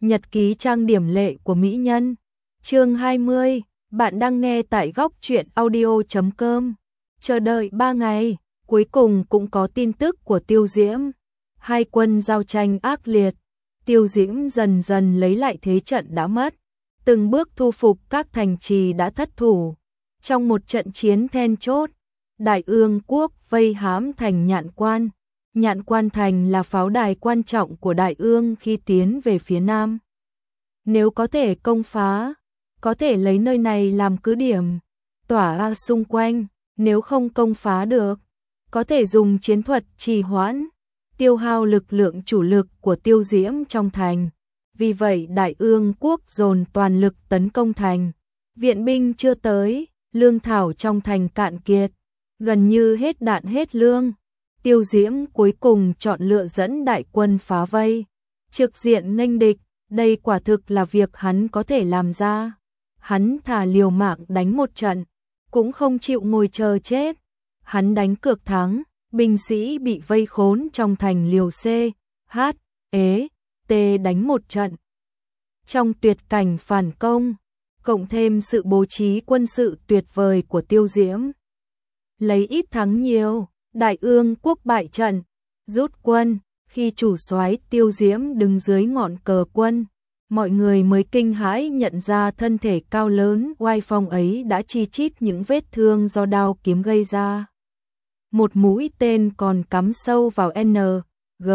Nhật ký trang điểm lệ của mỹ nhân. Chương 20, bạn đang nghe tại góc truyện audio.com. Chờ đợi 3 ngày, cuối cùng cũng có tin tức của Tiêu Diễm. Hai quân giao tranh ác liệt, Tiêu Diễm dần dần lấy lại thế trận đã mất, từng bước thu phục các thành trì đã thất thủ. Trong một trận chiến then chốt, Đại Ương quốc vây hãm thành Nhạn Quan. Nhạn Quan thành là pháo đài quan trọng của Đại Ương khi tiến về phía nam. Nếu có thể công phá, có thể lấy nơi này làm cứ điểm, tỏa ra xung quanh. Nếu không công phá được, có thể dùng chiến thuật trì hoãn, tiêu hao lực lượng chủ lực của Tiêu Diễm trong thành. Vì vậy Đại Ương quốc dồn toàn lực tấn công thành. Viện binh chưa tới, lương thảo trong thành cạn kiệt, gần như hết đạn hết lương. Tiêu Diễm cuối cùng chọn lựa dẫn đại quân phá vây, trực diện nghênh địch. Đây quả thực là việc hắn có thể làm ra. Hắn thà liều mạng đánh một trận, cũng không chịu ngồi chờ chết. Hắn đánh cược thắng, binh sĩ bị vây khốn trong thành liều C, H, E, T đánh một trận. Trong tuyệt cảnh phản công, cộng thêm sự bố trí quân sự tuyệt vời của Tiêu Diễm, lấy ít thắng nhiều, Đại Ương quốc bại trận, rút quân. Khi chủ soái Tiêu Diễm đứng dưới ngọn cờ quân, mọi người mới kinh hãi nhận ra thân thể cao lớn oai phong ấy đã chi chít những vết thương do đao kiếm gây ra. Một mũi tên còn cắm sâu vào N, G,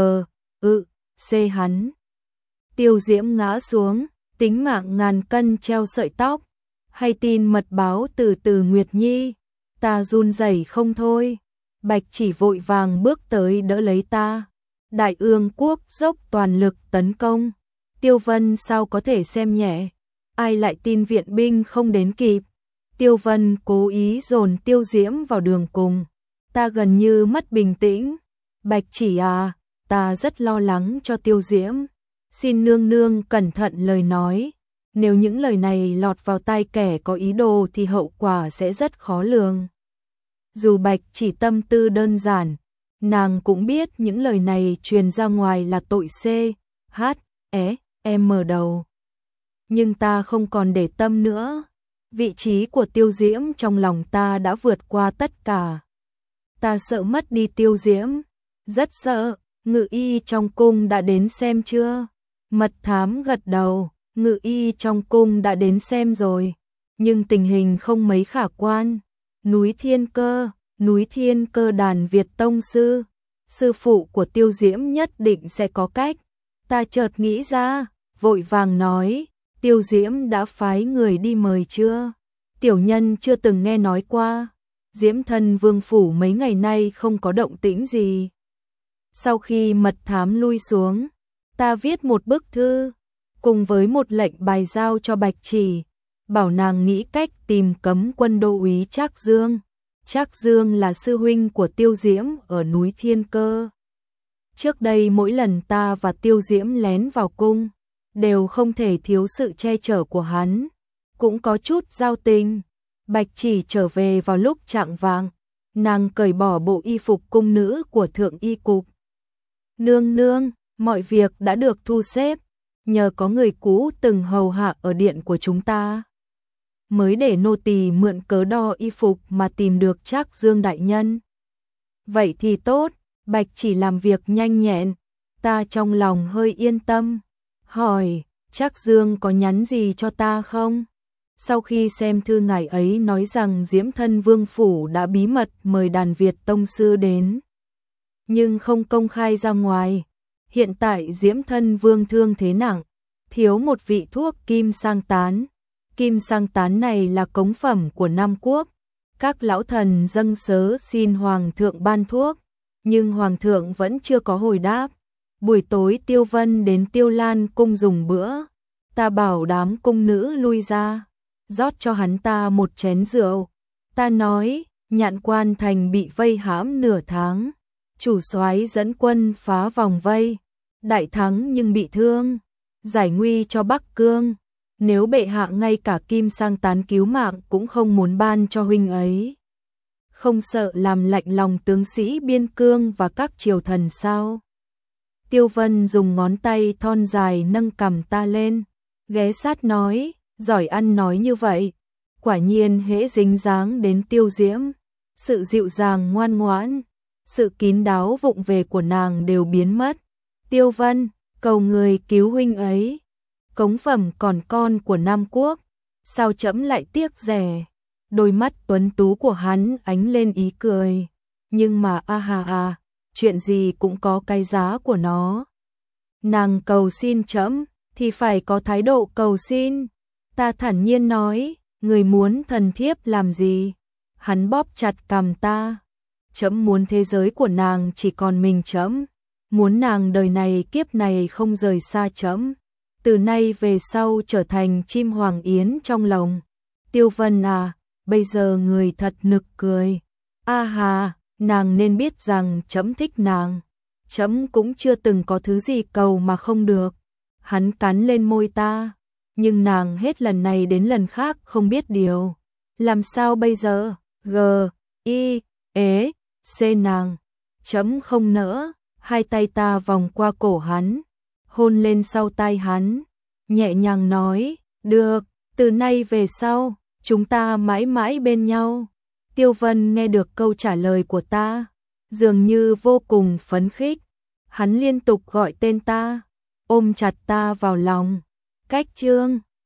C hắn. Tiêu Diễm ngã xuống, tính mạng ngàn cân treo sợi tóc. Hay tin mật báo từ Nguyệt Nhi, ta run rẩy không thôi. Bạch Chỉ vội vàng bước tới đỡ lấy ta. Đại Ương quốc dốc toàn lực tấn công. Tiêu Vân sao có thể xem nhẹ, ai lại tin viện binh không đến kịp. Tiêu Vân cố ý dồn Tiêu Diễm vào đường cùng. Ta gần như mất bình tĩnh. Bạch Chỉ à, ta rất lo lắng cho Tiêu Diễm. Xin nương nương cẩn thận lời nói. Nếu những lời này lọt vào tai kẻ có ý đồ thì hậu quả sẽ rất khó lường. Dù Bạch Chỉ tâm tư đơn giản, nàng cũng biết những lời này truyền ra ngoài là tội C, H, E, M đầu. Nhưng ta không còn để tâm nữa. Vị trí của Tiêu Diễm trong lòng ta đã vượt qua tất cả. Ta sợ mất đi Tiêu Diễm, rất sợ. Ngự y trong cung đã đến xem chưa? Mật thám gật đầu, ngự y trong cung đã đến xem rồi. Nhưng tình hình không mấy khả quan. Núi Thiên Cơ đàn Việt tông sư phụ của Tiêu Diễm nhất định sẽ có cách. Ta chợt nghĩ ra, vội vàng nói, Tiêu Diễm đã phái người đi mời chưa? Tiểu nhân chưa từng nghe nói qua. Diễm thân vương phủ mấy ngày nay không có động tĩnh gì. Sau khi mật thám lui xuống, ta viết một bức thư, cùng với một lệnh bài giao cho Bạch Chỉ, bảo nàng nghĩ cách tìm cấm quân đô úy Trác Dương. Trác Dương là sư huynh của Tiêu Diễm ở núi Thiên Cơ. Trước đây mỗi lần ta và Tiêu Diễm lén vào cung, đều không thể thiếu sự che chở của hắn, cũng có chút giao tình. Bạch Chỉ trở về vào lúc chạng vạng, nàng cởi bỏ bộ y phục cung nữ của thượng y cục. Nương nương, mọi việc đã được thu xếp, nhờ có người cũ từng hầu hạ ở điện của chúng ta, mới để nô tỳ mượn cớ đo y phục mà tìm được Trác Dương đại nhân. Vậy thì tốt, Bạch Chỉ làm việc nhanh nhẹn, ta trong lòng hơi yên tâm. Hỏi, Trác Dương có nhắn gì cho ta không? Sau khi xem thư ngài ấy nói rằng Diễm thân vương phủ đã bí mật mời đàn Việt tông sư đến, nhưng không công khai ra ngoài. Hiện tại Diễm thân vương thương thế nặng, thiếu một vị thuốc kim sang tán. Kim sang tán này là cống phẩm của Nam Quốc. Các lão thần dâng sớ xin Hoàng thượng ban thuốc, nhưng Hoàng thượng vẫn chưa có hồi đáp. Buổi tối Tiêu Vân đến Tiêu Lan cung dùng bữa. Ta bảo đám cung nữ lui ra, rót cho hắn ta một chén rượu. Ta nói, Nhạn Quan thành bị vây hãm nửa tháng. Chủ soái dẫn quân phá vòng vây, đại thắng nhưng bị thương, giải nguy cho Bắc Cương. Nếu bệ hạ ngay cả kim sang tán cứu mạng cũng không muốn ban cho huynh ấy, không sợ làm lạnh lòng tướng sĩ biên cương và các triều thần sao? Tiêu Vân dùng ngón tay thon dài nâng cằm ta lên, ghé sát nói, giỏi ăn nói như vậy. Quả nhiên hễ dính dáng đến Tiêu Diễm, sự dịu dàng ngoan ngoãn, sự kín đáo vụng về của nàng đều biến mất. Tiêu Vân, cầu người cứu huynh ấy. Cống phẩm còn con của Nam Quốc, sao trẫm lại tiếc rẻ. Đôi mắt tuấn tú của hắn ánh lên ý cười. Nhưng mà chuyện gì cũng có cái giá của nó. Nàng cầu xin trẫm thì phải có thái độ cầu xin. Ta thản nhiên nói, người muốn thần thiếp làm gì? Hắn bóp chặt cằm ta. Trẫm muốn thế giới của nàng chỉ còn mình trẫm, muốn nàng đời này kiếp này không rời xa trẫm, từ nay về sau trở thành chim hoàng yến trong lòng. Tiêu Vân à, bây giờ người thật nực cười. Nàng nên biết rằng trẫm thích nàng. Trẫm cũng chưa từng có thứ gì cầu mà không được. Hắn cắn lên môi ta, nhưng nàng hết lần này đến lần khác không biết điều. Làm sao bây giờ? Nàng. Trẫm không nỡ. Hai tay ta vòng qua cổ hắn, hôn lên sau tai hắn, nhẹ nhàng nói, được, từ nay về sau, chúng ta mãi mãi bên nhau. Tiêu Vân nghe được câu trả lời của ta, dường như vô cùng phấn khích. Hắn liên tục gọi tên ta, ôm chặt ta vào lòng. Cách chương